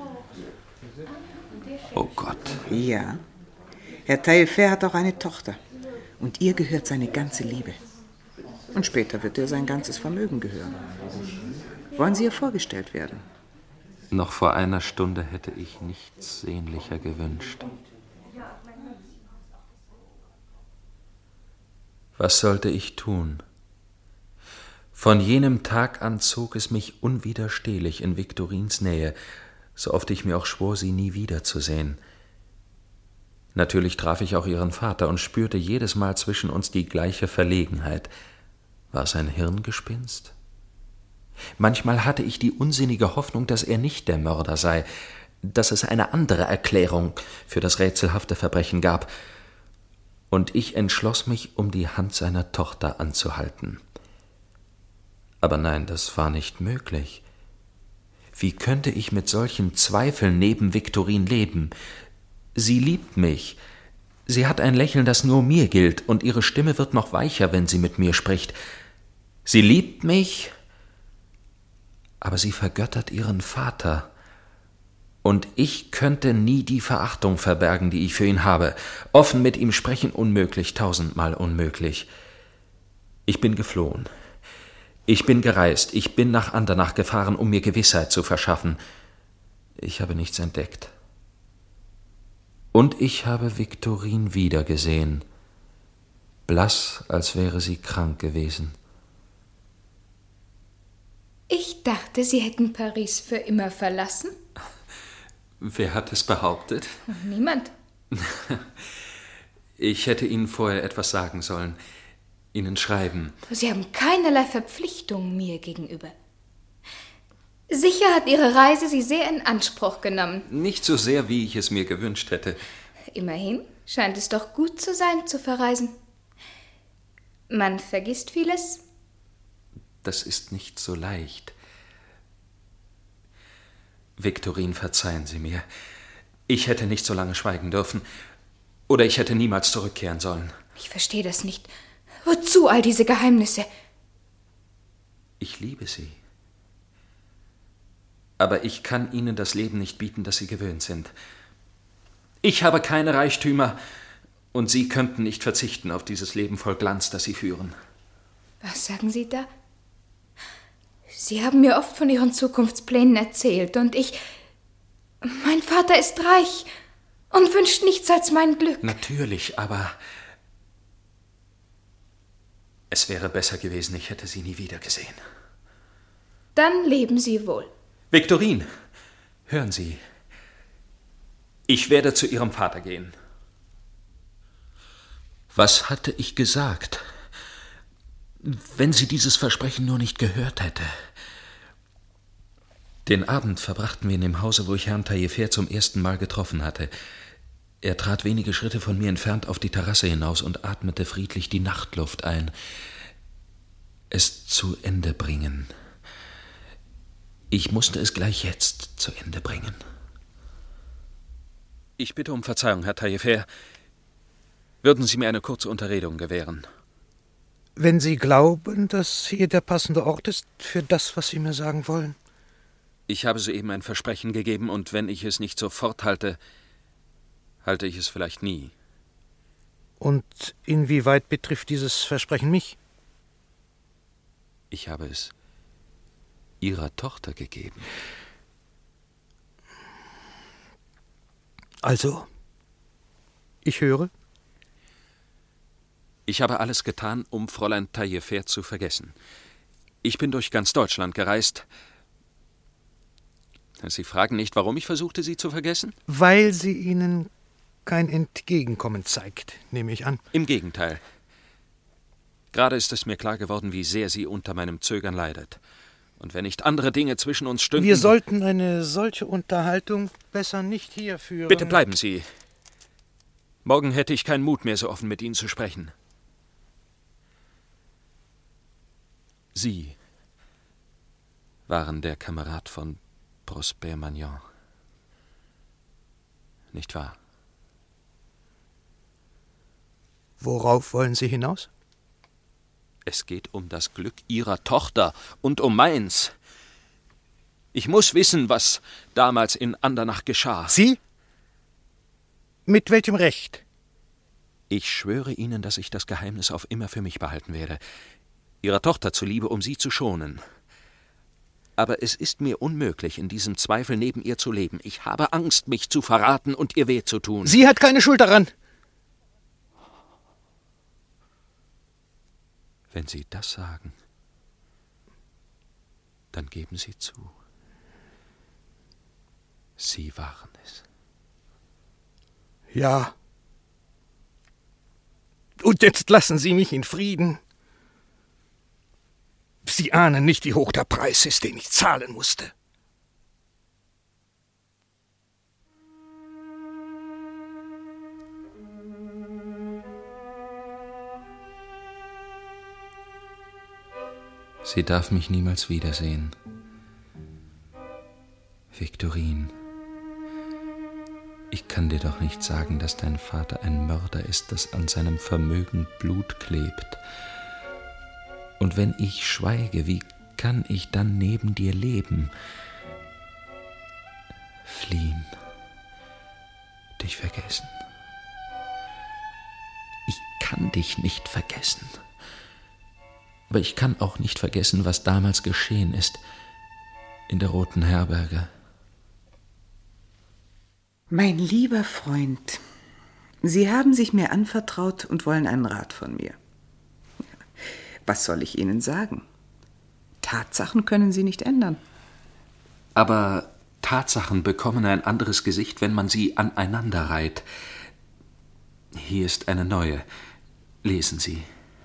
Oh Gott. Ja. Herr Taillefer hat auch eine Tochter. Und ihr gehört seine ganze Liebe. Und später wird ihr sein ganzes Vermögen gehören. Wollen Sie ihr vorgestellt werden? Noch vor einer Stunde hätte ich nichts sehnlicher gewünscht. Was sollte ich tun? Von jenem Tag an zog es mich unwiderstehlich in Viktorins Nähe, so oft ich mir auch schwor, sie nie wiederzusehen. Natürlich traf ich auch ihren Vater und spürte jedes Mal zwischen uns die gleiche Verlegenheit. War es ein Hirngespinst? Manchmal hatte ich die unsinnige Hoffnung, dass er nicht der Mörder sei, dass es eine andere Erklärung für das rätselhafte Verbrechen gab, und ich entschloss mich, um die Hand seiner Tochter anzuhalten. Aber nein, das war nicht möglich. Wie könnte ich mit solchen Zweifeln neben Viktorin leben? Sie liebt mich. Sie hat ein Lächeln, das nur mir gilt, und ihre Stimme wird noch weicher, wenn sie mit mir spricht. Sie liebt mich, aber sie vergöttert ihren Vater. Und ich könnte nie die Verachtung verbergen, die ich für ihn habe. Offen mit ihm sprechen unmöglich, 1000-mal unmöglich. Ich bin geflohen. Ich bin gereist. Ich bin nach Andernach gefahren, um mir Gewissheit zu verschaffen. Ich habe nichts entdeckt. Und ich habe Viktorin wiedergesehen, blass, als wäre sie krank gewesen. Ich dachte, Sie hätten Paris für immer verlassen. Wer hat es behauptet? Niemand. Ich hätte Ihnen vorher etwas sagen sollen, Ihnen schreiben. Sie haben keinerlei Verpflichtung mir gegenüber. Sicher hat Ihre Reise Sie sehr in Anspruch genommen. Nicht so sehr, wie ich es mir gewünscht hätte. Immerhin scheint es doch gut zu sein, zu verreisen. Man vergisst vieles. Das ist nicht so leicht. Viktorin, verzeihen Sie mir. Ich hätte nicht so lange schweigen dürfen. Oder ich hätte niemals zurückkehren sollen. Ich verstehe das nicht. Wozu all diese Geheimnisse? Ich liebe Sie. Aber ich kann Ihnen das Leben nicht bieten, das Sie gewöhnt sind. Ich habe keine Reichtümer, und Sie könnten nicht verzichten auf dieses Leben voll Glanz, das Sie führen. Was sagen Sie da? Sie haben mir oft von Ihren Zukunftsplänen erzählt, und mein Vater ist reich und wünscht nichts als mein Glück. Natürlich, aber es wäre besser gewesen, ich hätte Sie nie wieder gesehen. Dann leben Sie wohl. Viktorin, hören Sie. Ich werde zu Ihrem Vater gehen. Was hatte ich gesagt? Wenn sie dieses Versprechen nur nicht gehört hätte. Den Abend verbrachten wir in dem Hause, wo ich Herrn Taillefer zum ersten Mal getroffen hatte. Er trat wenige Schritte von mir entfernt auf die Terrasse hinaus und atmete friedlich die Nachtluft ein. Es zu Ende bringen. Ich musste es gleich jetzt zu Ende bringen. Ich bitte um Verzeihung, Herr Taillefer. Würden Sie mir eine kurze Unterredung gewähren? Wenn Sie glauben, dass hier der passende Ort ist für das, was Sie mir sagen wollen. Ich habe soeben ein Versprechen gegeben, und wenn ich es nicht sofort halte, halte ich es vielleicht nie. Und inwieweit betrifft dieses Versprechen mich? Ich habe es Ihrer Tochter gegeben. Also, ich höre. Ich habe alles getan, um Fräulein Taillefer zu vergessen. Ich bin durch ganz Deutschland gereist. Sie fragen nicht, warum ich versuchte, sie zu vergessen? Weil sie Ihnen kein Entgegenkommen zeigt, nehme ich an. Im Gegenteil. Gerade ist es mir klar geworden, wie sehr sie unter meinem Zögern leidet. Und wenn nicht andere Dinge zwischen uns stünden... Wir sollten eine solche Unterhaltung besser nicht hier führen. Bitte bleiben Sie. Morgen hätte ich keinen Mut mehr, so offen mit Ihnen zu sprechen. Sie waren der Kamerad von Prosper Magnan. Nicht wahr? Worauf wollen Sie hinaus? Es geht um das Glück Ihrer Tochter und um meins. Ich muss wissen, was damals in Andernach geschah. Sie? Mit welchem Recht? Ich schwöre Ihnen, dass ich das Geheimnis auf immer für mich behalten werde. Ihrer Tochter zuliebe, um sie zu schonen. Aber es ist mir unmöglich, in diesem Zweifel neben ihr zu leben. Ich habe Angst, mich zu verraten und ihr weh zu tun. Sie hat keine Schuld daran. Wenn Sie das sagen, dann geben Sie zu. Sie waren es. Ja. Und jetzt lassen Sie mich in Frieden. Sie ahnen nicht, wie hoch der Preis ist, den ich zahlen musste. Sie darf mich niemals wiedersehen. Viktorin, ich kann dir doch nicht sagen, dass dein Vater ein Mörder ist, das an seinem Vermögen Blut klebt. Und wenn ich schweige, wie kann ich dann neben dir leben? Fliehen, dich vergessen. Ich kann dich nicht vergessen. Aber ich kann auch nicht vergessen, was damals geschehen ist in der Roten Herberge. Mein lieber Freund, Sie haben sich mir anvertraut und wollen einen Rat von mir. Was soll ich Ihnen sagen? Tatsachen können Sie nicht ändern. Aber Tatsachen bekommen ein anderes Gesicht, wenn man sie aneinander reiht. Hier ist eine neue. Lesen Sie.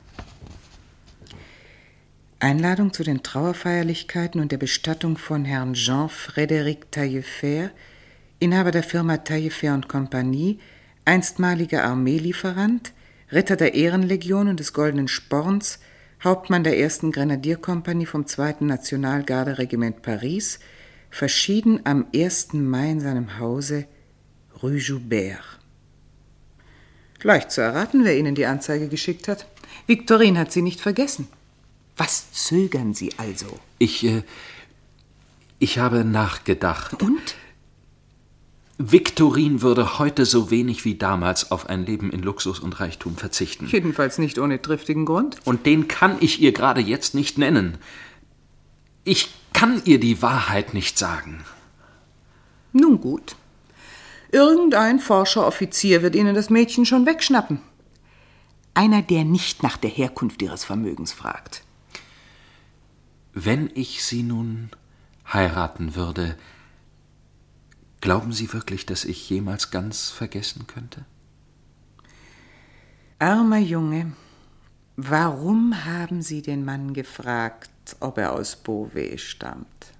Einladung zu den Trauerfeierlichkeiten und der Bestattung von Herrn Jean-Frédéric Taillefer, Inhaber der Firma Taillefer & Compagnie, einstmaliger Armeelieferant, Ritter der Ehrenlegion und des Goldenen Sporns, Hauptmann der 1. Grenadierkompanie vom 2. Nationalgarde-Regiment Paris, verschieden am 1. Mai in seinem Hause Rue Joubert. Leicht zu erraten, wer Ihnen die Anzeige geschickt hat. Viktorin hat Sie nicht vergessen. Was zögern Sie also? Ich habe nachgedacht. Und? Viktorin würde heute so wenig wie damals auf ein Leben in Luxus und Reichtum verzichten. Jedenfalls nicht ohne triftigen Grund. Und den kann ich ihr gerade jetzt nicht nennen. Ich kann ihr die Wahrheit nicht sagen. Nun gut. Irgendein forscher Offizier wird Ihnen das Mädchen schon wegschnappen. Einer, der nicht nach der Herkunft Ihres Vermögens fragt. Wenn ich sie nun heiraten würde, glauben Sie wirklich, dass ich jemals ganz vergessen könnte? Armer Junge, warum haben Sie den Mann gefragt, ob er aus Beauvais stammt?